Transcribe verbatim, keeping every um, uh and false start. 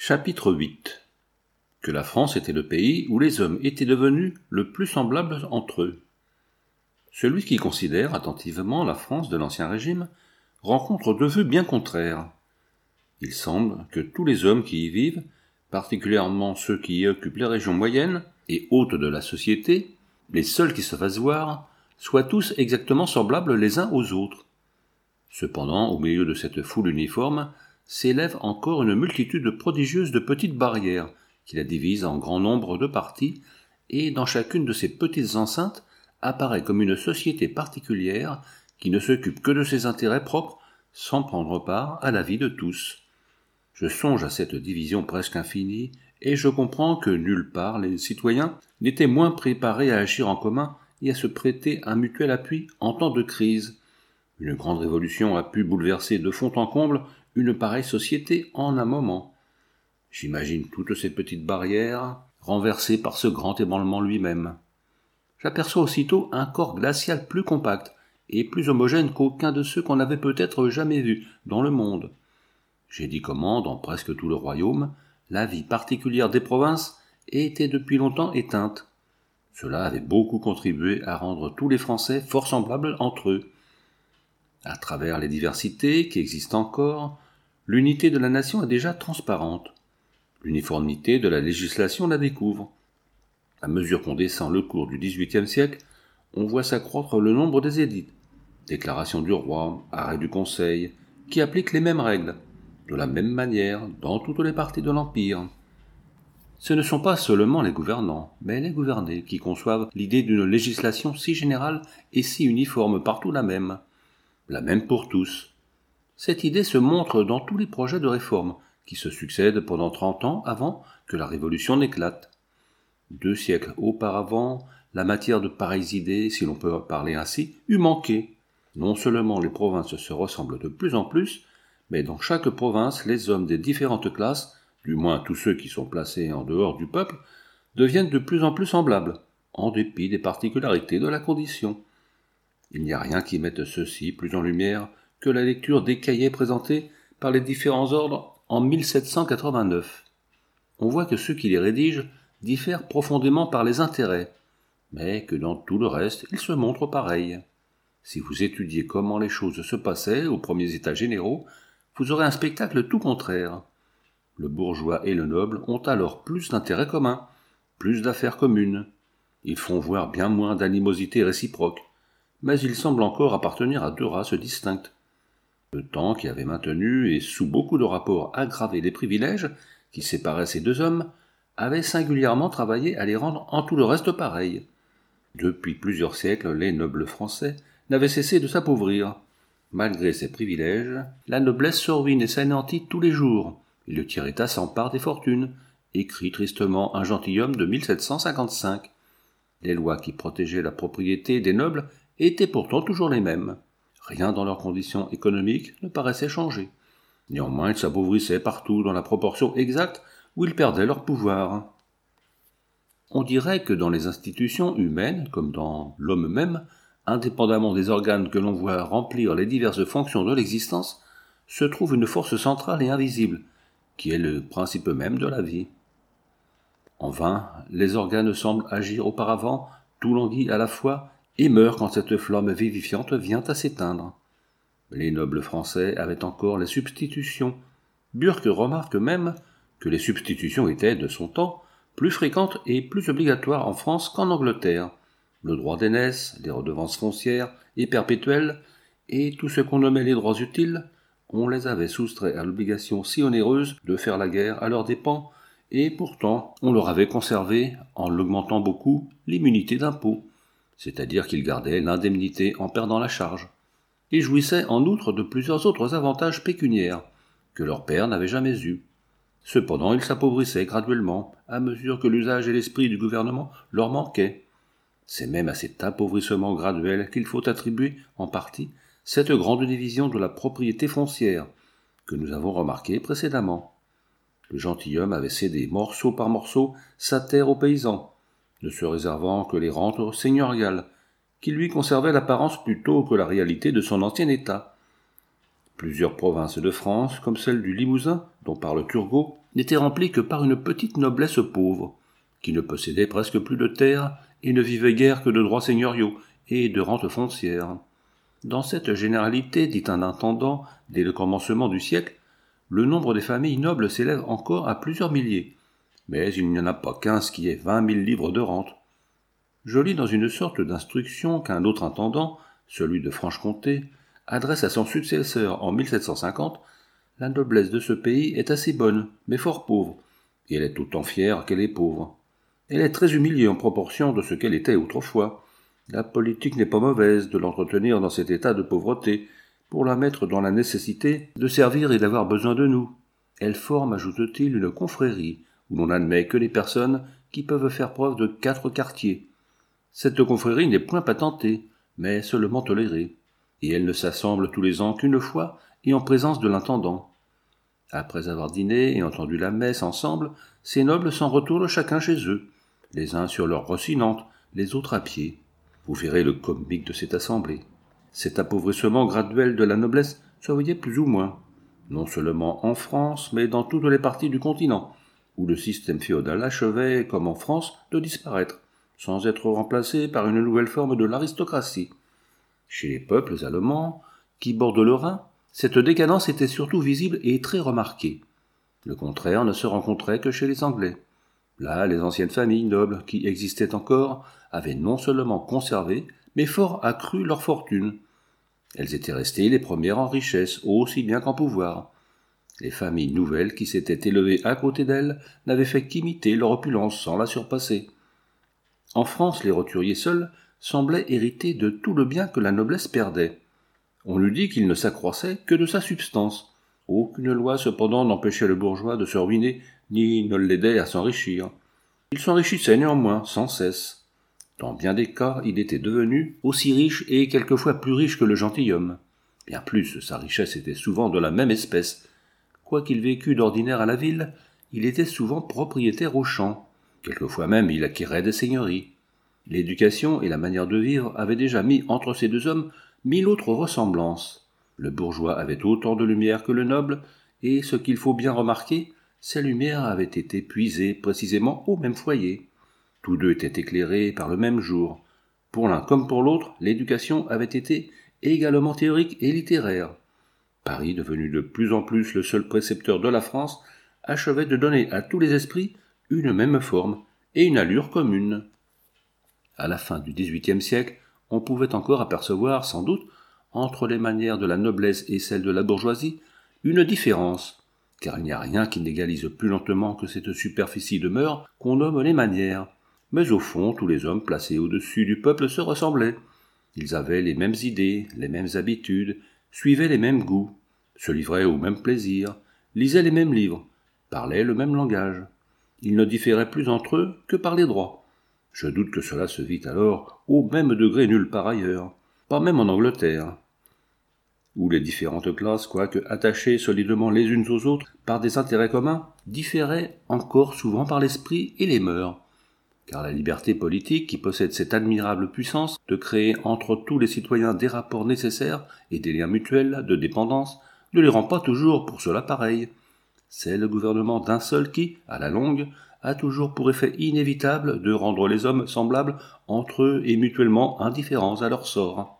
Chapitre huit. Que la France était le pays où les hommes étaient devenus le plus semblables entre eux. Celui qui considère attentivement la France de l'Ancien Régime rencontre deux vues bien contraires. Il semble que tous les hommes qui y vivent, particulièrement ceux qui y occupent les régions moyennes et hautes de la société, les seuls qui se fassent voir, soient tous exactement semblables les uns aux autres. Cependant, au milieu de cette foule uniforme, s'élève encore une multitude prodigieuse de petites barrières qui la divisent en grand nombre de parties, et dans chacune de ces petites enceintes apparaît comme une société particulière qui ne s'occupe que de ses intérêts propres sans prendre part à la vie de tous. Je songe à cette division presque infinie, et je comprends que nulle part les citoyens n'étaient moins préparés à agir en commun et à se prêter un mutuel appui en temps de crise. Une grande révolution a pu bouleverser de fond en comble une pareille société en un moment. J'imagine toutes ces petites barrières renversées par ce grand ébranlement lui-même. J'aperçois aussitôt un corps glacial plus compact et plus homogène qu'aucun de ceux qu'on avait peut-être jamais vus dans le monde. J'ai dit comment, dans presque tout le royaume, la vie particulière des provinces était depuis longtemps éteinte. Cela avait beaucoup contribué à rendre tous les Français fort semblables entre eux. À travers les diversités qui existent encore, l'unité de la nation est déjà transparente. L'uniformité de la législation la découvre. À mesure qu'on descend le cours du dix-huitième siècle, on voit s'accroître le nombre des édits, déclarations du roi, arrêts du conseil, qui appliquent les mêmes règles, de la même manière, dans toutes les parties de l'Empire. Ce ne sont pas seulement les gouvernants, mais les gouvernés qui conçoivent l'idée d'une législation si générale et si uniforme partout la même, la même pour tous. Cette idée se montre dans tous les projets de réforme qui se succèdent pendant trente ans avant que la Révolution n'éclate. Deux siècles auparavant, la matière de pareilles idées, si l'on peut parler ainsi, eût manqué. Non seulement les provinces se ressemblent de plus en plus, mais dans chaque province, les hommes des différentes classes, du moins tous ceux qui sont placés en dehors du peuple, deviennent de plus en plus semblables, en dépit des particularités de la condition. Il n'y a rien qui mette ceci plus en lumière que la lecture des cahiers présentés par les différents ordres en mille sept cent quatre-vingt-neuf. On voit que ceux qui les rédigent diffèrent profondément par les intérêts, mais que dans tout le reste, ils se montrent pareils. Si vous étudiez comment les choses se passaient aux premiers états généraux, vous aurez un spectacle tout contraire. Le bourgeois et le noble ont alors plus d'intérêts communs, plus d'affaires communes. Ils font voir bien moins d'animosité réciproque, mais ils semblent encore appartenir à deux races distinctes. Le temps qui avait maintenu et sous beaucoup de rapports aggravé les privilèges qui séparaient ces deux hommes avait singulièrement travaillé à les rendre en tout le reste pareils. Depuis plusieurs siècles, les nobles français n'avaient cessé de s'appauvrir. Malgré ces privilèges, la noblesse se ruine et s'anéantit tous les jours, et le tiers-état s'empare des fortunes, écrit tristement un gentilhomme de mille sept cent cinquante-cinq. Les lois qui protégeaient la propriété des nobles étaient pourtant toujours les mêmes. Rien dans leurs conditions économiques ne paraissait changer. Néanmoins, ils s'appauvissaient partout dans la proportion exacte où ils perdaient leur pouvoir. On dirait que dans les institutions humaines, comme dans l'homme même, indépendamment des organes que l'on voit remplir les diverses fonctions de l'existence, se trouve une force centrale et invisible, qui est le principe même de la vie. En vain, les organes semblent agir auparavant, tout languit à la fois, et meurt quand cette flamme vivifiante vient à s'éteindre. Les nobles français avaient encore les substitutions. Burke remarque même que les substitutions étaient, de son temps, plus fréquentes et plus obligatoires en France qu'en Angleterre. Le droit d'aînesse, les redevances foncières et perpétuelles, et tout ce qu'on nommait les droits utiles, on les avait soustraits à l'obligation si onéreuse de faire la guerre à leurs dépens, et pourtant on leur avait conservé, en l'augmentant beaucoup, l'immunité d'impôt, c'est-à-dire qu'ils gardaient l'indemnité en perdant la charge. Ils jouissaient en outre de plusieurs autres avantages pécuniaires, que leurs pères n'avaient jamais eus. Cependant, ils s'appauvrissaient graduellement, à mesure que l'usage et l'esprit du gouvernement leur manquaient. C'est même à cet appauvrissement graduel qu'il faut attribuer, en partie, cette grande division de la propriété foncière, que nous avons remarquée précédemment. Le gentilhomme avait cédé morceau par morceau sa terre aux paysans, ne se réservant que les rentes seigneuriales, qui lui conservaient l'apparence plutôt que la réalité de son ancien état. Plusieurs provinces de France, comme celle du Limousin, dont parle Turgot, n'étaient remplies que par une petite noblesse pauvre, qui ne possédait presque plus de terres et ne vivait guère que de droits seigneuriaux et de rentes foncières. Dans cette généralité, dit un intendant, dès le commencement du siècle, le nombre des familles nobles s'élève encore à plusieurs milliers, mais il n'y en a pas quinze qui aient vingt mille livres de rente. Je lis dans une sorte d'instruction qu'un autre intendant, celui de Franche-Comté, adresse à son successeur en mille sept cent cinquante, la noblesse de ce pays est assez bonne, mais fort pauvre, et elle est autant fière qu'elle est pauvre. Elle est très humiliée en proportion de ce qu'elle était autrefois. La politique n'est pas mauvaise de l'entretenir dans cet état de pauvreté, pour la mettre dans la nécessité de servir et d'avoir besoin de nous. Elle forme, ajoute-t-il, une confrérie, où l'on n'admet que les personnes qui peuvent faire preuve de quatre quartiers. Cette confrérie n'est point patentée, mais seulement tolérée, et elle ne s'assemble tous les ans qu'une fois et en présence de l'intendant. Après avoir dîné et entendu la messe ensemble, ces nobles s'en retournent chacun chez eux, les uns sur leur rossinante, les autres à pied. Vous verrez le comique de cette assemblée. Cet appauvrissement graduel de la noblesse se voyait plus ou moins, non seulement en France, mais dans toutes les parties du continent, où le système féodal achevait, comme en France, de disparaître, sans être remplacé par une nouvelle forme de l'aristocratie. Chez les peuples allemands, qui bordent le Rhin, cette décadence était surtout visible et très remarquée. Le contraire ne se rencontrait que chez les Anglais. Là, les anciennes familles nobles qui existaient encore avaient non seulement conservé, mais fort accru leur fortune. Elles étaient restées les premières en richesse, aussi bien qu'en pouvoir. Les familles nouvelles qui s'étaient élevées à côté d'elles n'avaient fait qu'imiter leur opulence sans la surpasser. En France, les roturiers seuls semblaient hériter de tout le bien que la noblesse perdait. On eût dit qu'il ne s'accroissait que de sa substance. Aucune loi cependant n'empêchait le bourgeois de se ruiner, ni ne l'aidait à s'enrichir. Il s'enrichissait néanmoins, sans cesse. Dans bien des cas, il était devenu aussi riche et quelquefois plus riche que le gentilhomme. Bien plus, sa richesse était souvent de la même espèce. Quoiqu'il vécût d'ordinaire à la ville, il était souvent propriétaire aux champs. Quelquefois même, il acquérait des seigneuries. L'éducation et la manière de vivre avaient déjà mis entre ces deux hommes mille autres ressemblances. Le bourgeois avait autant de lumière que le noble, et ce qu'il faut bien remarquer, ces lumières avaient été puisées précisément au même foyer. Tous deux étaient éclairés par le même jour. Pour l'un comme pour l'autre, l'éducation avait été également théorique et littéraire. Paris, devenu de plus en plus le seul précepteur de la France, achevait de donner à tous les esprits une même forme et une allure commune. À la fin du dix-huitième siècle, on pouvait encore apercevoir, sans doute, entre les manières de la noblesse et celles de la bourgeoisie, une différence, car il n'y a rien qui n'égalise plus lentement que cette superficie de mœurs qu'on nomme les manières. Mais au fond, tous les hommes placés au-dessus du peuple se ressemblaient. Ils avaient les mêmes idées, les mêmes habitudes, suivaient les mêmes goûts, se livraient aux mêmes plaisirs, lisaient les mêmes livres, parlaient le même langage. Ils ne différaient plus entre eux que par les droits. Je doute que cela se vit alors au même degré nulle part ailleurs, pas même en Angleterre, où les différentes classes, quoique attachées solidement les unes aux autres par des intérêts communs, différaient encore souvent par l'esprit et les mœurs. Car la liberté politique, qui possède cette admirable puissance de créer entre tous les citoyens des rapports nécessaires et des liens mutuels de dépendance, ne les rend pas toujours pour cela pareils. C'est le gouvernement d'un seul qui, à la longue, a toujours pour effet inévitable de rendre les hommes semblables entre eux et mutuellement indifférents à leur sort.